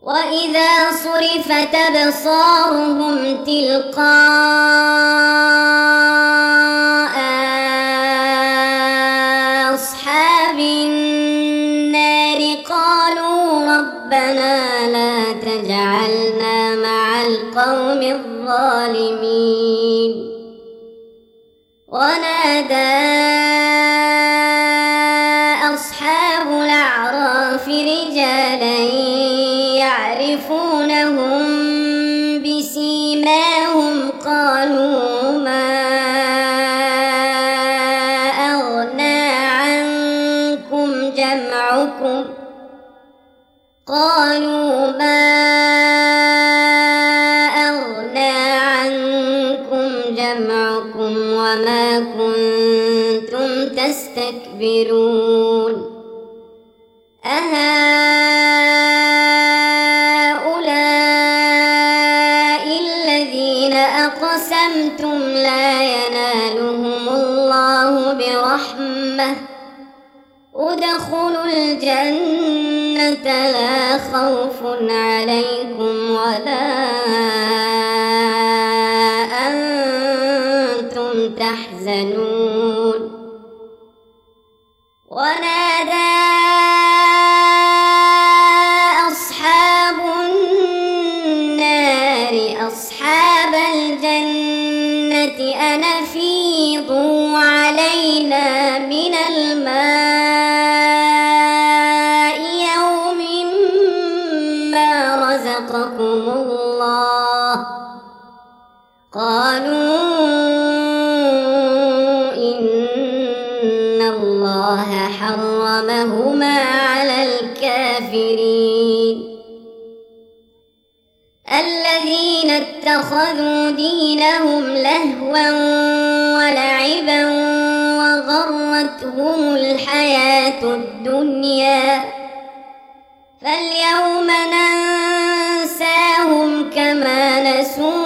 وإذا صرفت أبصارهم تلقاء أصحاب النار قالوا ربنا لا تجعلنا مع القوم الظالمين. ونادى أصحاب الأعراف رجالا يعرفونهم بسيماهم قالوا ما أغنى عنكم جمعكم وما كنتم تستكبرون أهؤلاء الذين أقسمتم لا ينالهم الله برحمة ادخلوا الجنة لا خوف عليكم ولا أنتم تحزنون. ونادى أصحاب النار أصحاب الجنة أن أفيضوا علينا من الماء يوم ما رزقكم الله. قالوا إن الله حرمهما على الكافرين. الذين اتخذوا دينهم لهوا ولعبا وغرتهم الحياة الدنيا فاليوم ننساهم كما نسوا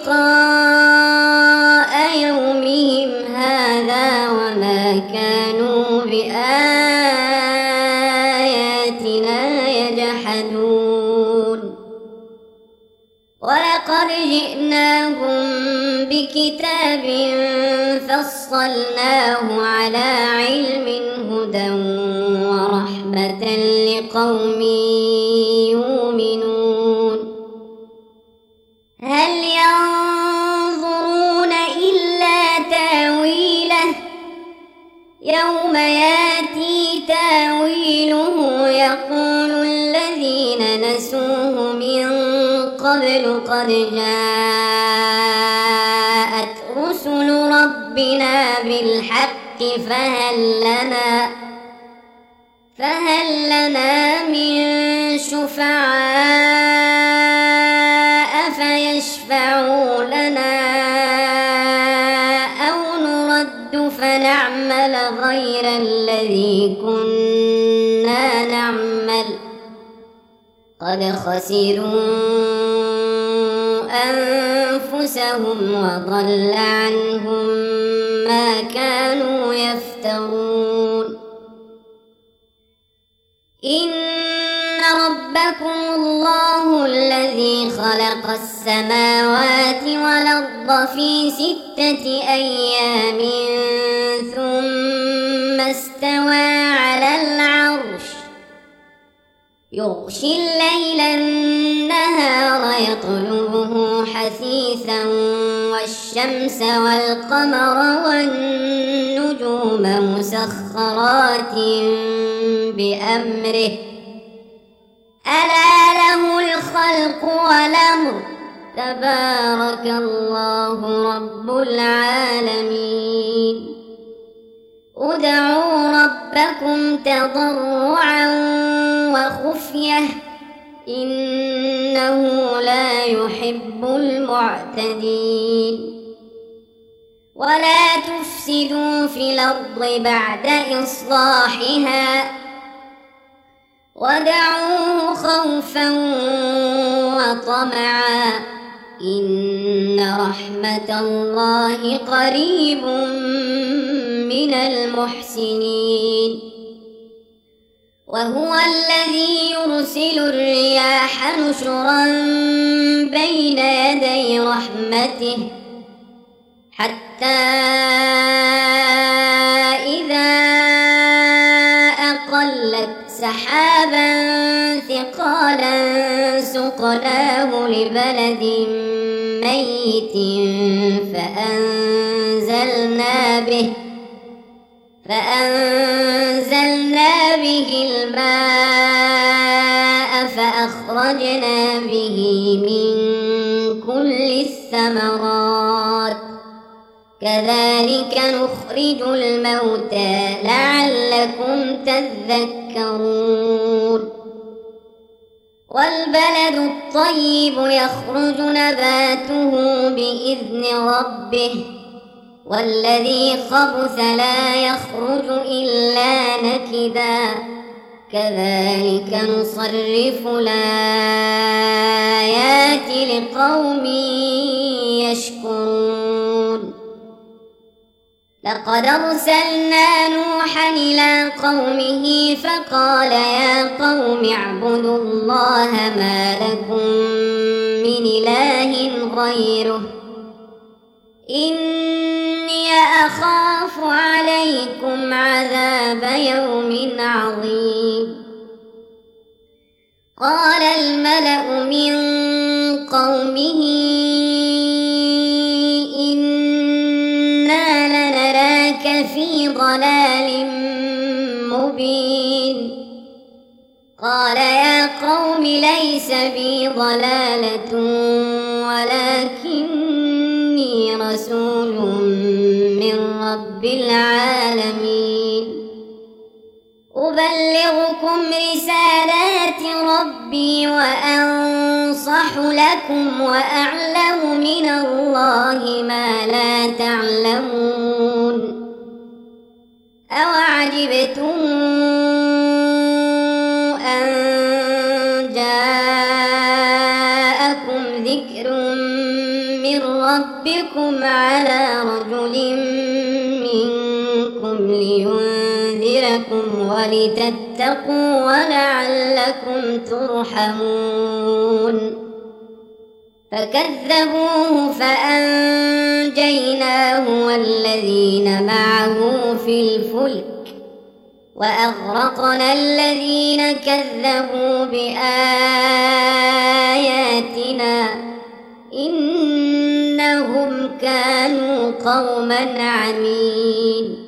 لقاء يومهم هذا وما كانوا بآياتنا يجحدون. ولقد جئناهم بكتاب فصلناه على علم هدى ورحمة لقوم يؤمنون. هل ينظرون إلا تاويله يوم ياتي تاويله يقول الذين نسوه من قبل قد جاءت رسل ربنا بالحق فهل لنا من شفعاء فيشفعوا لنا أو نرد فنعمل غير الذي كنا نعمل قد خسروا أنفسهم وضل عنهم ما كانوا يفترون. إن ربكم الله الذي خلق السماوات والأرض في 6 أيام ثم استوى على العرش يغشي الليل النهار يطلبه حثيثا والشمس والقمر والنجوم مسخرات بأمره ألا له الخلق والأمر تبارك الله رب العالمين. ادعوا ربكم تضرعا وخفية إنه لا يحب المعتدين. ولا تفسدوا في الأرض بعد إصلاحها ودعوه خوفا وطمعا إن رحمة الله قريب من المحسنين. وهو الذي يرسل الرياح نشرا بين يدي رحمته حتى إذا أقلت سحابا ثقالا سقناه لبلد ميت فأنزلنا به الماء فأخرجنا به من كل الثمرات كذلك نخرج الموتى لعلكم تذكرون والبلد الطيب يخرج نباته بإذن ربه والذي خبث لا يخرج إلا نكدا كذلك نصرف الآيات لقوم يشكرون لقد أرسلنا نوحا إلى قومه فقال يا قوم اعبدوا الله ما لكم من إله غيره إني أخاف عليكم عذاب يوم عظيم قال الملأ من قومه إنا لنراك في ضلال مبين قال يا قوم ليس بي ضلالة ولكني رسول من رب العالمين أبلغكم رسالات ربي وأنصح لكم وأعلم من الله ما لا تعلمون أوعجبتم أن جاءكم ذكر من ربكم على رجل منكم لينذركم ولتتقوا ولعلكم ترحمون فكذبوه فأنجيناه والذين معه في الفلك وأغرقنا الذين كذبوا بآياتنا إنهم كانوا قوما عمين